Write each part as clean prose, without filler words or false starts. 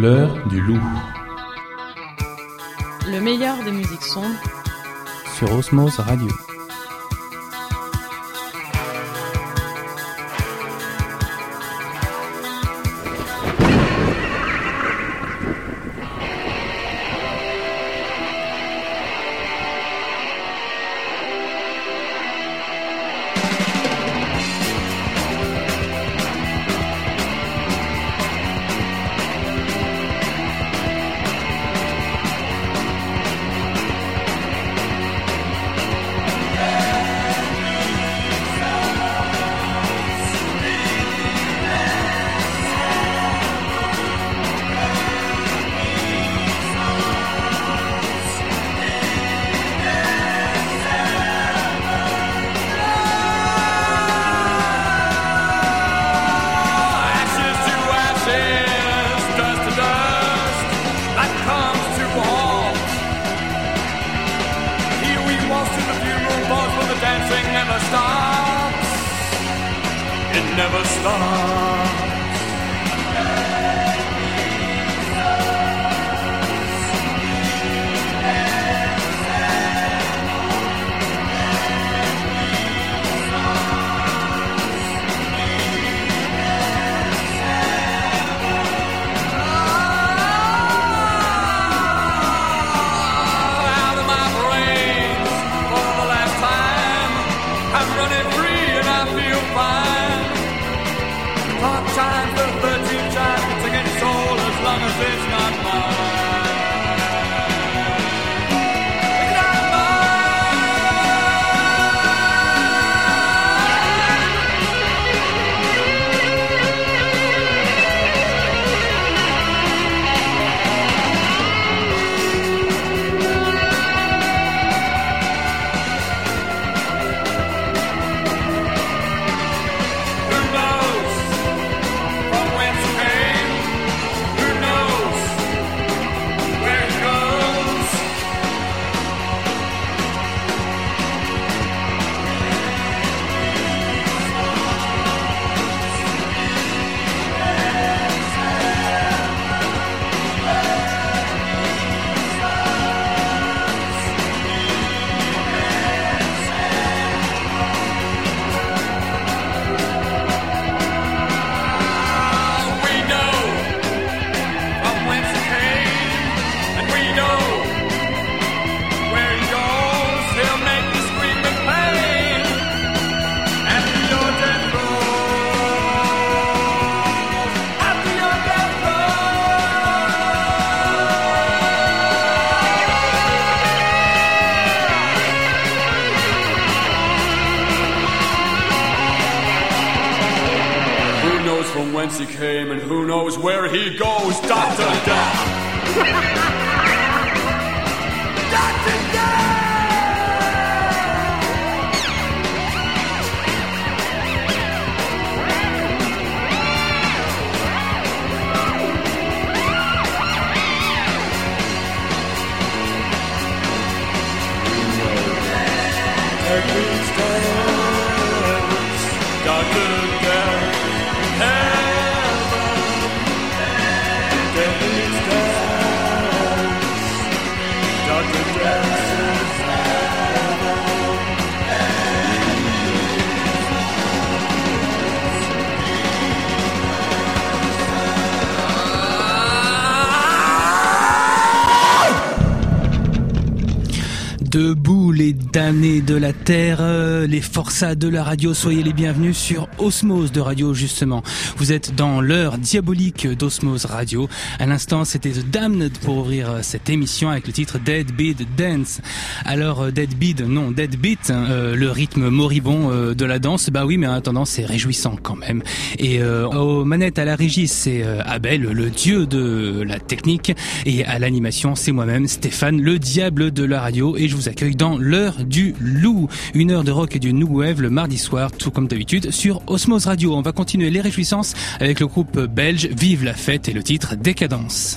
L'heure du loup. Le meilleur des musiques sombres Sur Osmose Radio. He came and who knows where he goes. Dr. Death. Dr. Death. Dr. Death. Debout les damnés de la terre, les forçats de la radio, soyez les bienvenus sur Osmose de Radio justement. Vous êtes dans l'heure diabolique d'Osmose Radio. À l'instant, c'était The Damned pour ouvrir cette émission avec le titre Dead Beat Dance. Alors Dead Beat, non, Dead Beat, le rythme moribond de la danse, bah oui, mais en attendant c'est réjouissant quand même. Et aux manettes à la régie, c'est Abel, le dieu de la technique, et à l'animation, c'est moi-même, Stéphane, le diable de la radio, et je vous accueille dans l'heure du loup, une heure de rock et du new wave le mardi soir, tout comme d'habitude sur Osmose Radio. On va continuer les réjouissances avec le groupe belge Vive la fête et le titre Décadence.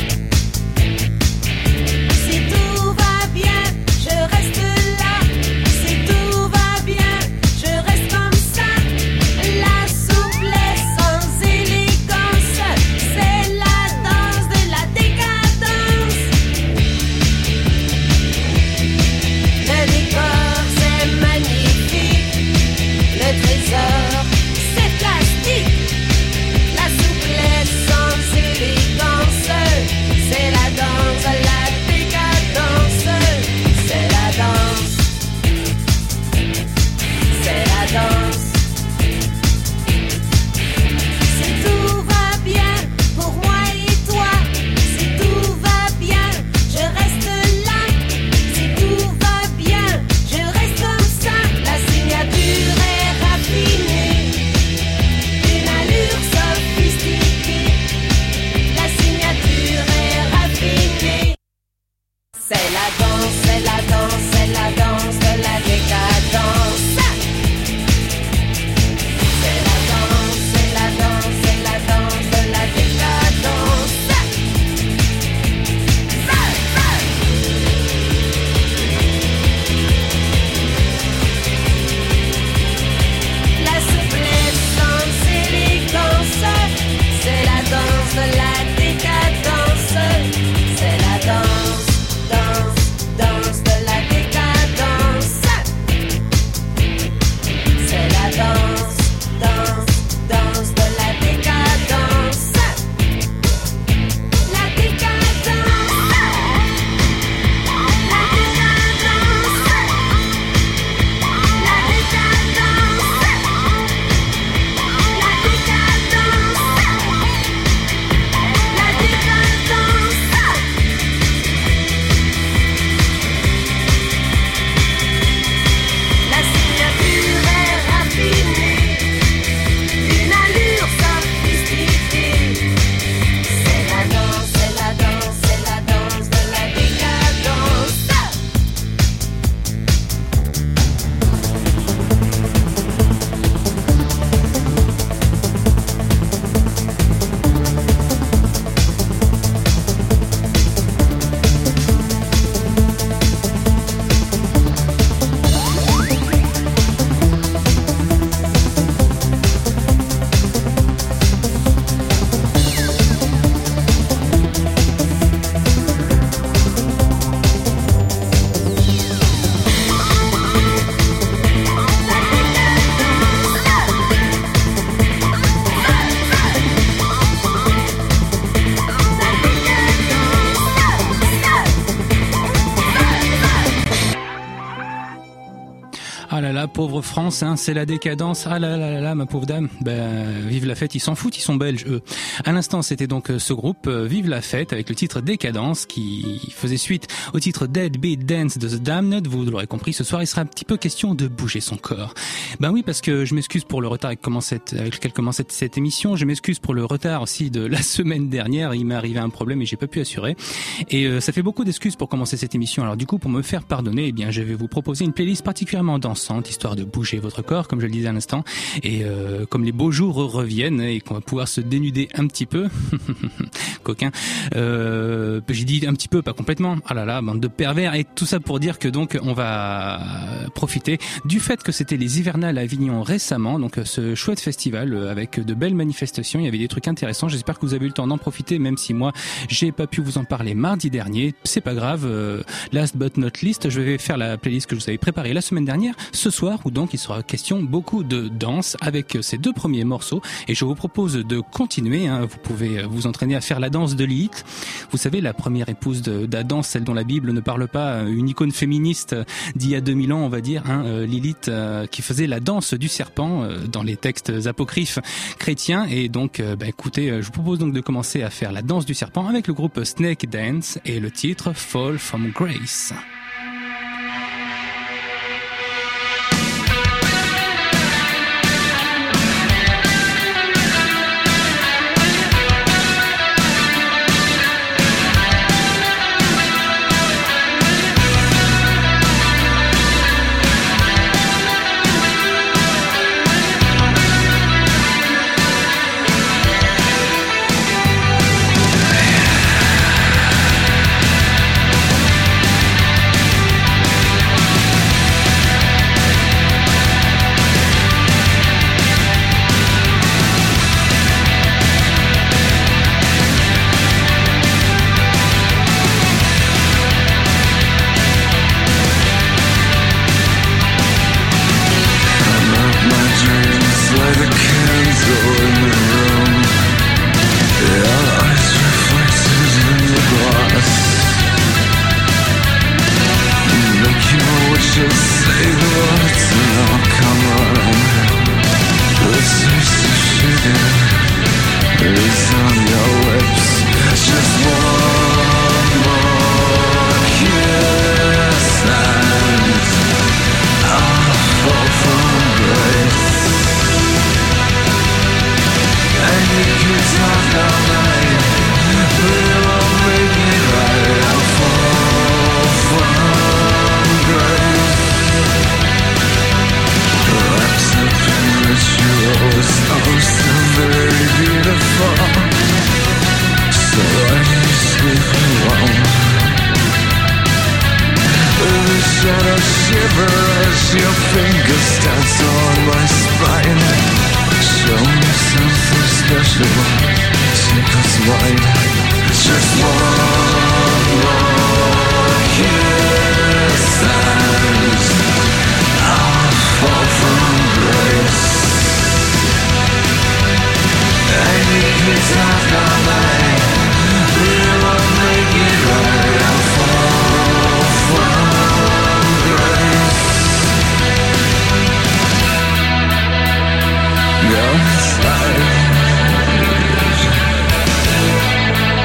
Si tout va bien, je reste là. là, pauvre France, hein, c'est la décadence. Ah là là là là, ma pauvre dame. Vive la fête, ils s'en foutent, ils sont belges, eux. À l'instant, c'était donc ce groupe Vive la fête avec le titre Décadence qui faisait suite au titre Dead Beat Dance de The Damned. Vous l'aurez compris, ce soir, il sera un petit peu question de bouger son corps. Oui, parce que je m'excuse pour le retard avec lequel commence cette émission. Je m'excuse pour le retard aussi de la semaine dernière. Il m'est arrivé un problème et j'ai pas pu assurer. Et ça fait beaucoup d'excuses pour commencer cette émission. Alors du coup, pour me faire pardonner, je vais vous proposer une playlist particulièrement dansante, histoire de bouger votre corps, comme je le disais à l'instant. Et comme les beaux jours reviennent et qu'on va pouvoir se dénuder un petit peu, coquin. J'ai dit un petit peu, pas complètement. Ah là là, bande de pervers. Et tout ça pour dire que donc on va profiter du fait que c'était les hivernales à Avignon récemment, donc ce chouette festival avec de belles manifestations. Il y avait des trucs intéressants. J'espère que vous avez eu le temps d'en profiter, même si moi j'ai pas pu vous en parler mardi dernier. C'est pas grave. Last but not least, je vais faire la playlist que je vous avais préparée la semaine dernière, ce soir, où donc il sera question beaucoup de danse avec ces deux premiers morceaux. Et je vous propose de continuer. Vous pouvez vous entraîner à faire la danse de Lilith. Vous savez, la première épouse d'Adam, celle dont la Bible ne parle pas, une icône féministe d'il y a 2000 ans, on va dire, Lilith, qui faisait la danse du serpent dans les textes apocryphes chrétiens. Et donc, écoutez, je vous propose donc de commencer à faire la danse du serpent avec le groupe Snake Dance et le titre Fall from Grace. Outside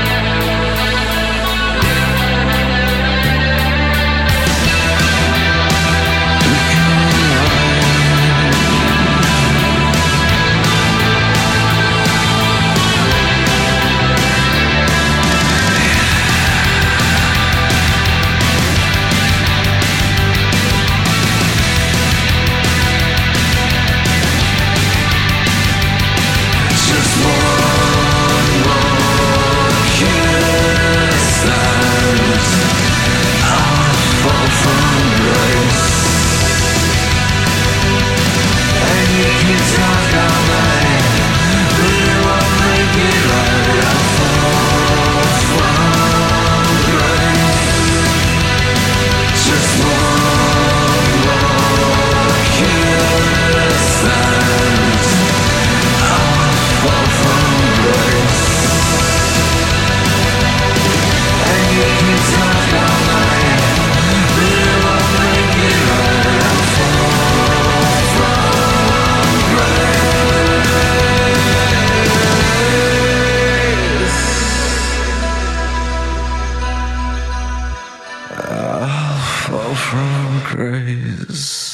craze.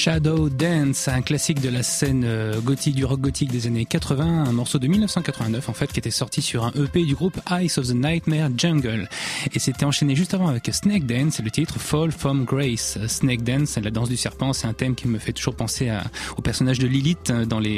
Shadow Dance, un classique de la scène gothique, du rock gothique des années 80, un morceau de 1989 en fait qui était sorti sur un EP du groupe Eyes of the Nightmare Jungle, et c'était enchaîné juste avant avec Snake Dance et le titre Fall from Grace. Snake Dance, la danse du serpent, c'est un thème qui me fait toujours penser au personnage de Lilith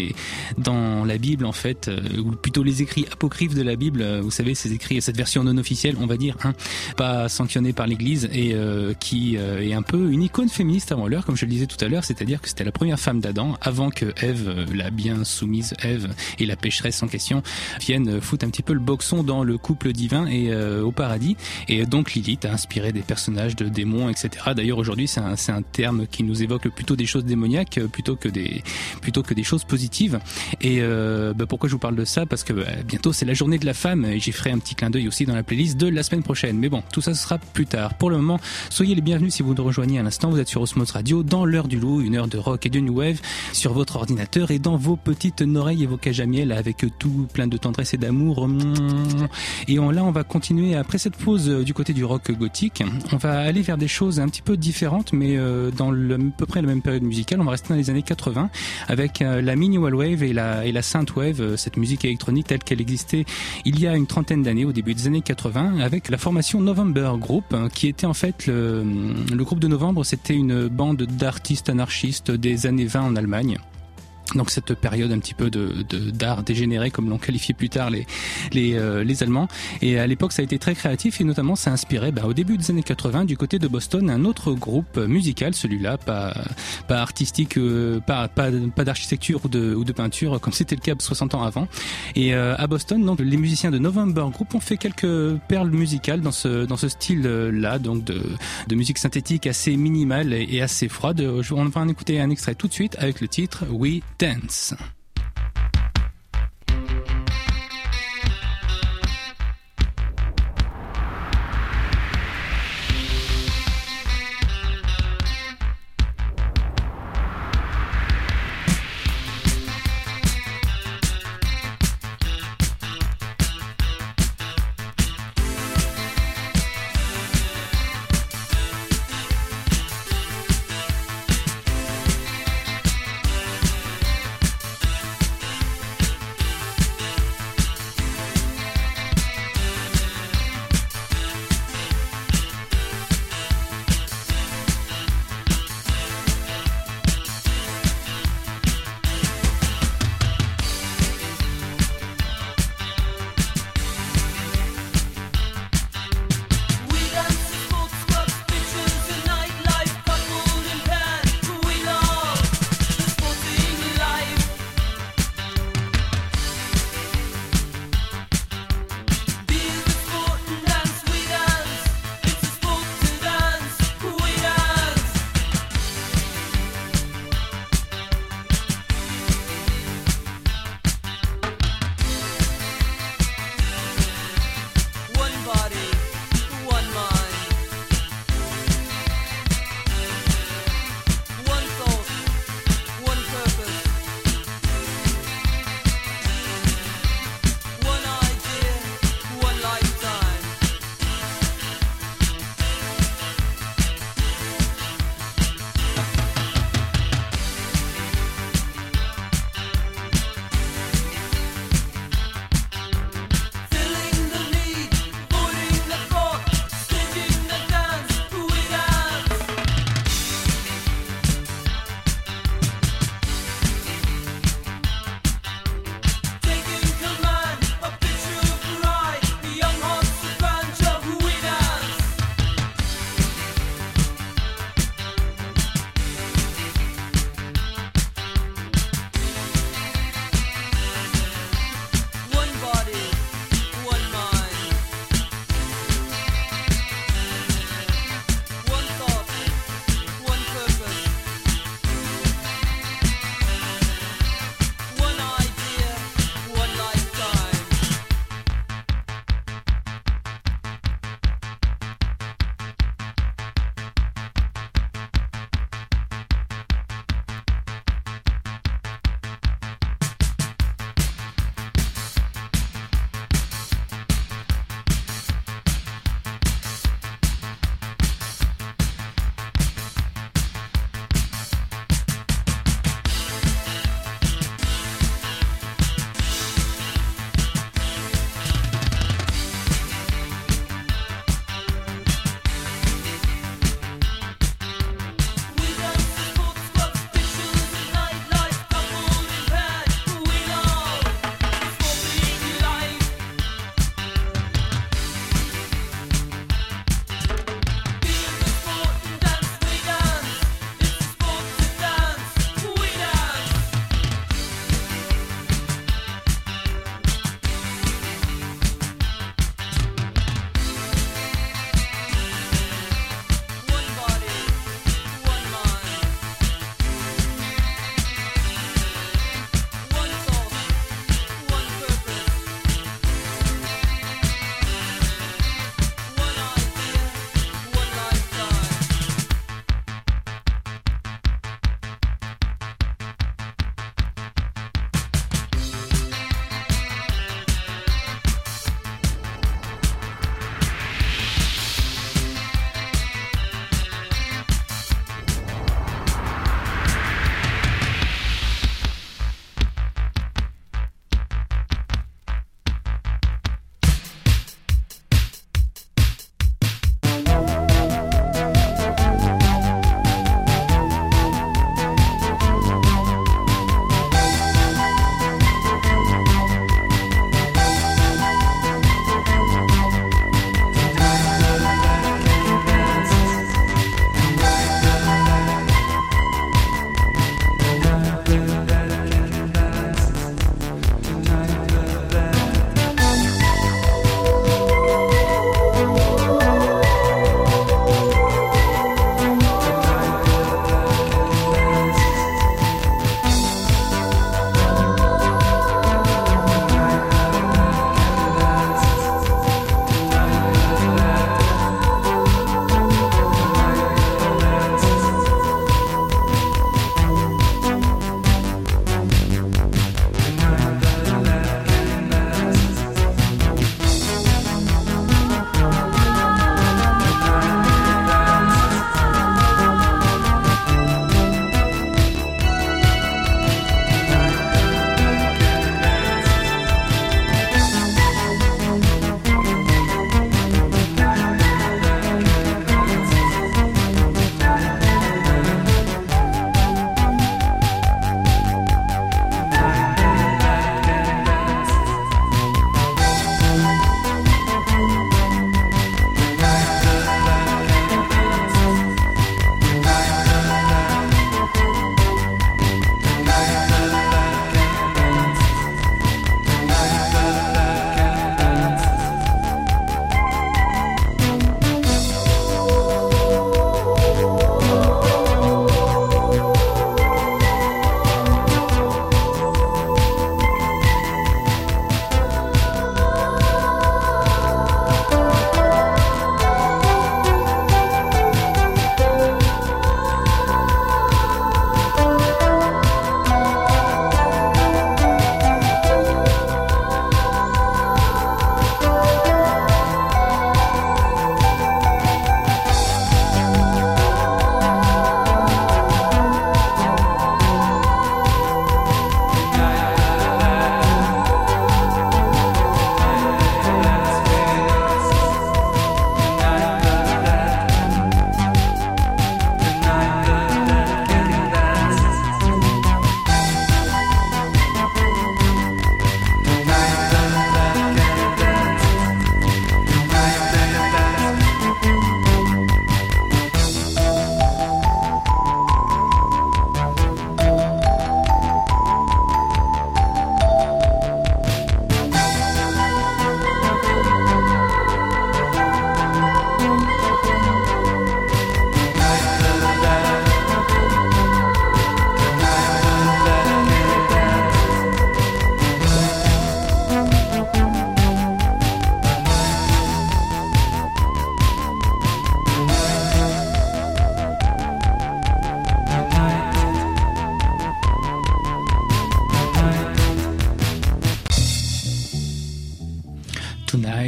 dans la Bible en fait, ou plutôt les écrits apocryphes de la Bible, vous savez ces écrits, cette version non officielle on va dire, pas sanctionnée par l'Église, et qui est un peu une icône féministe avant l'heure, comme je le disais tout à l'heure, c'est-à-dire que c'était la première femme d'Adam, avant que Ève, la bien soumise Ève et la pécheresse en question, viennent foutre un petit peu le boxon dans le couple divin et au paradis. Et donc Lilith a inspiré des personnages de démons, etc. D'ailleurs aujourd'hui c'est un terme qui nous évoque plutôt des choses démoniaques plutôt que des choses positives. Et pourquoi je vous parle de ça? Parce que bientôt c'est la journée de la femme, et j'y ferai un petit clin d'œil aussi dans la playlist de la semaine prochaine. Mais bon, tout ça ce sera plus tard. Pour le moment, soyez les bienvenus si vous nous rejoignez à l'instant. Vous êtes sur Osmose Radio, dans l'heure du loup, une heure de rock et de new wave sur votre ordinateur et dans vos petites oreilles et vos cages à miel, avec tout plein de tendresse et d'amour. Et là, on va continuer après cette pause du côté du rock gothique. On va aller vers des choses un petit peu différentes, mais dans à peu près la même période musicale. On va rester dans les années 80 avec la minimal wave et la synth wave, cette musique électronique telle qu'elle existait il y a une trentaine d'années, au début des années 80, avec la formation November Group, qui était en fait le groupe de Novembre. C'était une bande d'artistes anarchistes des années 20 en Allemagne. Donc cette période un petit peu d'art dégénéré, comme l'ont qualifié plus tard les Allemands. Et à l'époque, ça a été très créatif, et notamment ça a inspiré au début des années 80 du côté de Boston un autre groupe musical, celui-là pas artistique, pas d'architecture ou de peinture comme c'était le cas 60 ans avant. Et à Boston, donc les musiciens de November Group ont fait quelques perles musicales dans ce style-là, donc de musique synthétique assez minimale et assez froide. On va en écouter un extrait tout de suite avec le titre We Dance.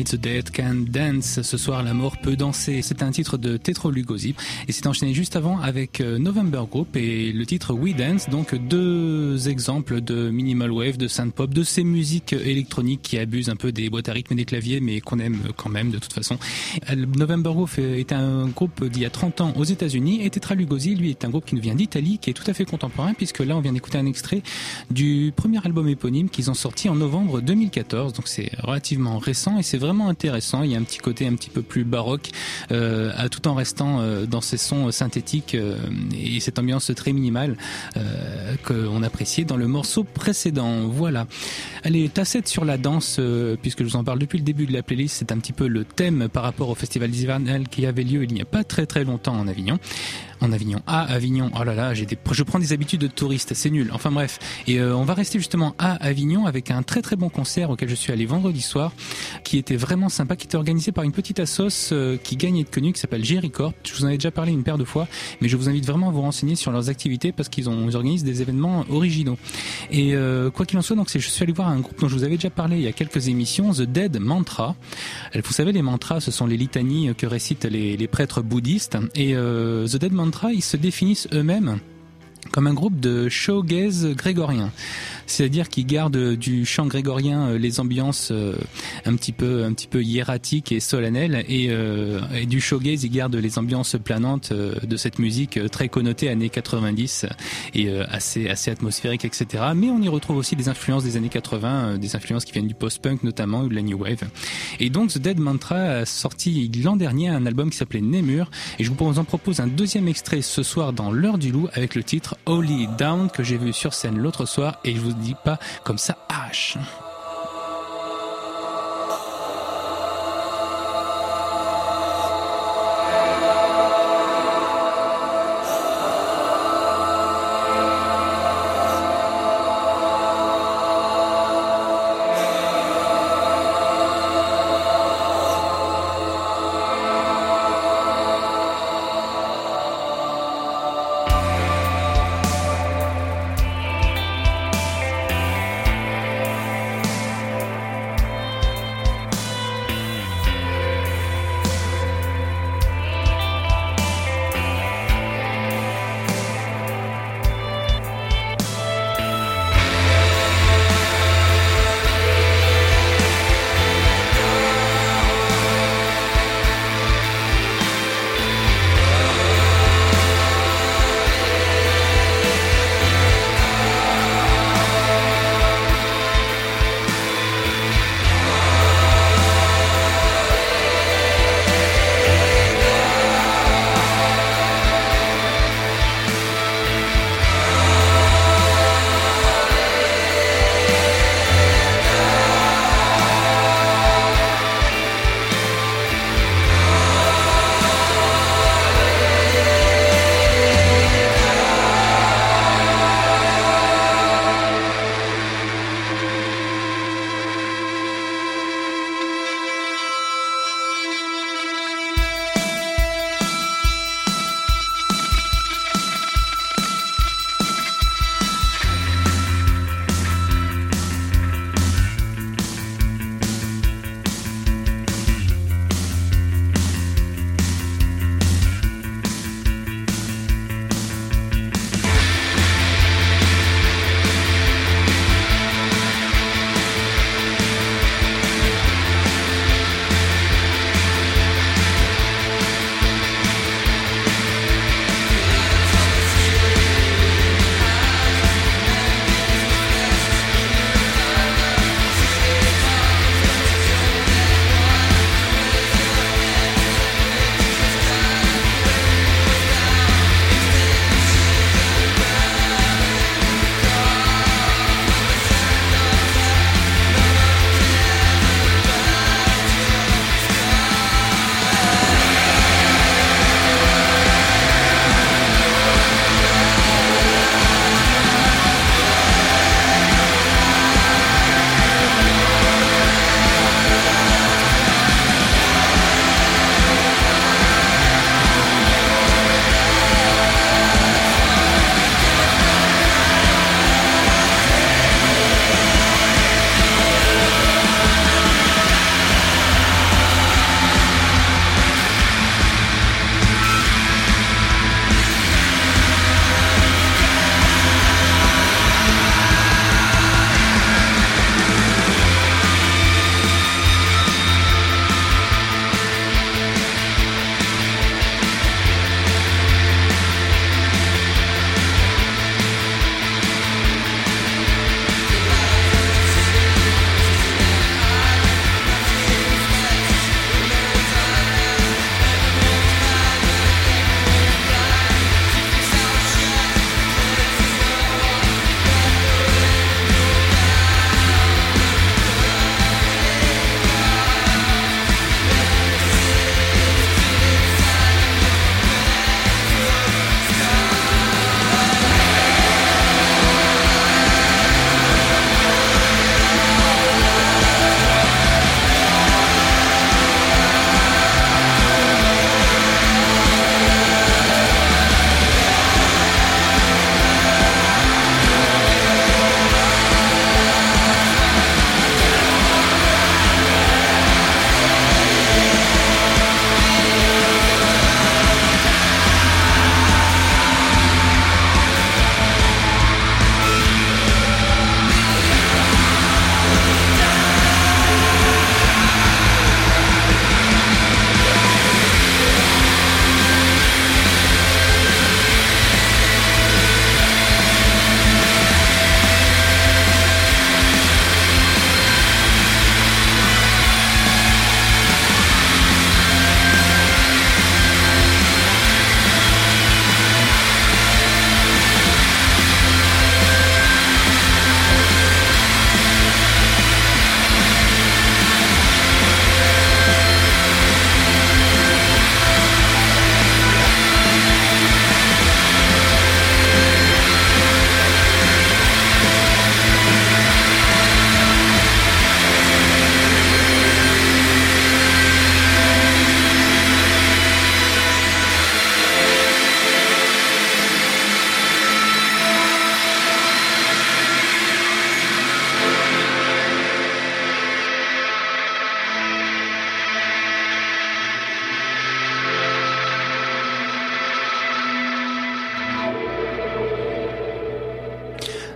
Tonight the Dead Can Dance. Ce soir, la mort peut danser. C'est un titre de Tetro Lugosi et c'est enchaîné juste avant avec November Group et le titre We Dance. Donc deux exemples de minimal wave, de synth pop, de ces musiques électroniques qui abusent un peu des boîtes à rythme et des claviers, mais qu'on aime quand même de toute façon. November Group est un groupe d'il y a 30 ans aux États-Unis et Tetro Lugosi, lui, est un groupe qui nous vient d'Italie, qui est tout à fait contemporain, puisque là, on vient d'écouter un extrait du premier album éponyme qu'ils ont sorti en novembre 2014. Donc c'est relativement récent et c'est vraiment intéressant. Il y a un petit côté un petit peu plus baroque, tout en restant dans ces sons synthétiques et cette ambiance très minimale qu'on appréciait dans le morceau précédent. Voilà. Allez, Tacette sur la danse, puisque je vous en parle depuis le début de la playlist, c'est un petit peu le thème par rapport au festival hivernal qui avait lieu il n'y a pas très très longtemps en Avignon. Avignon. Oh là là, je prends des habitudes de touriste, c'est nul. Enfin bref. Et on va rester justement à Avignon avec un très très bon concert auquel je suis allé vendredi soir, qui était vraiment sympa, qui était organisé par une petite assoce qui gagne à être connue, qui s'appelle Géricorp. Je vous en ai déjà parlé une paire de fois, mais je vous invite vraiment à vous renseigner sur leurs activités parce qu'ils organisent des événements originaux. Et quoi qu'il en soit, donc je suis allé voir un groupe dont je vous avais déjà parlé il y a quelques émissions, The Dead Mantra. Vous savez, les mantras, ce sont les litanies que récitent les prêtres bouddhistes. Et The Dead Mantra, ils se définissent eux-mêmes comme un groupe de shoegaze grégorien. C'est-à-dire qu'ils gardent du chant grégorien les ambiances un petit peu hiératiques et solennelles et du shoegaze ils gardent les ambiances planantes de cette musique très connotée années 90 et assez atmosphérique, etc. Mais on y retrouve aussi des influences des années 80, des influences qui viennent du post-punk notamment ou de la new wave. Et donc The Dead Mantra a sorti l'an dernier un album qui s'appelait Nemur et je vous en propose un deuxième extrait ce soir dans l'heure du loup avec le titre Holy Down que j'ai vu sur scène l'autre soir et je vous dis pas comme ça arrache.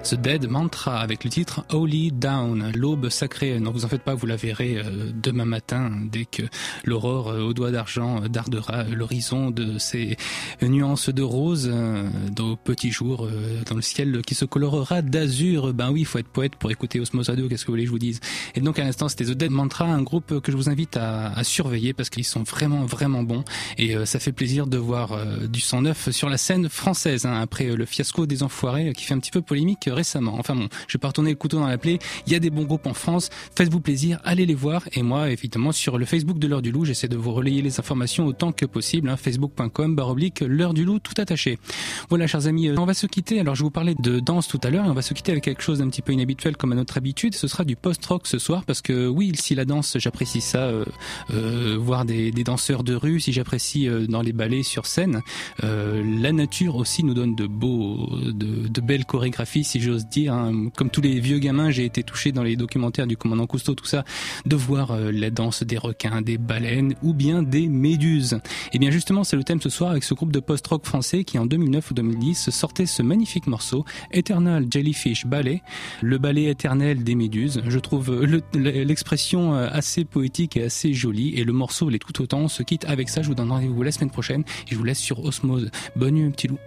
The Dead Mantra avec le titre Holy Dawn, l'aube sacrée. Non, vous en faites pas, vous la verrez demain matin dès que l'aurore au doigt d'argent dardera l'horizon de ces nuances de rose au petit jour dans le ciel qui se colorera d'azur. Ben oui, il faut être poète pour écouter Osmose Radio, qu'est-ce que vous voulez que je vous dise. Et donc à l'instant, c'était The Dead Mantra, un groupe que je vous invite à surveiller parce qu'ils sont vraiment vraiment bons et ça fait plaisir de voir du sang neuf sur la scène française après le fiasco des Enfoirés qui fait un petit peu polémique récemment. Enfin bon, je vais pas retourner le couteau dans la plaie, il y a des bons groupes en France, faites-vous plaisir, allez les voir et moi évidemment sur le Facebook de l'heure du loup, j'essaie de vous relayer les informations autant que possible, facebook.com/l'heure du loup tout attaché. Voilà chers amis, on va se quitter, alors je vous parlais de danse tout à l'heure et on va se quitter avec quelque chose d'un petit peu inhabituel comme à notre habitude, ce sera du post-rock ce soir parce que oui, si la danse j'apprécie ça, voir des danseurs de rue, si j'apprécie dans les ballets sur scène, la nature aussi nous donne de belles chorégraphies si j'ose dire, comme tous les vieux gamins j'ai été touché dans les documentaires du commandant Cousteau tout ça, de voir la danse des requins, des baleines ou bien des méduses. Et bien justement c'est le thème ce soir avec ce groupe de post-rock français qui en 2009 ou 2010 sortait ce magnifique morceau Eternal Jellyfish Ballet, le ballet éternel des méduses. Je trouve l'expression assez poétique et assez jolie et le morceau l'est tout autant. On se quitte avec ça, je vous donne rendez-vous la semaine prochaine et je vous laisse sur Osmose. Bonne nuit petit loup.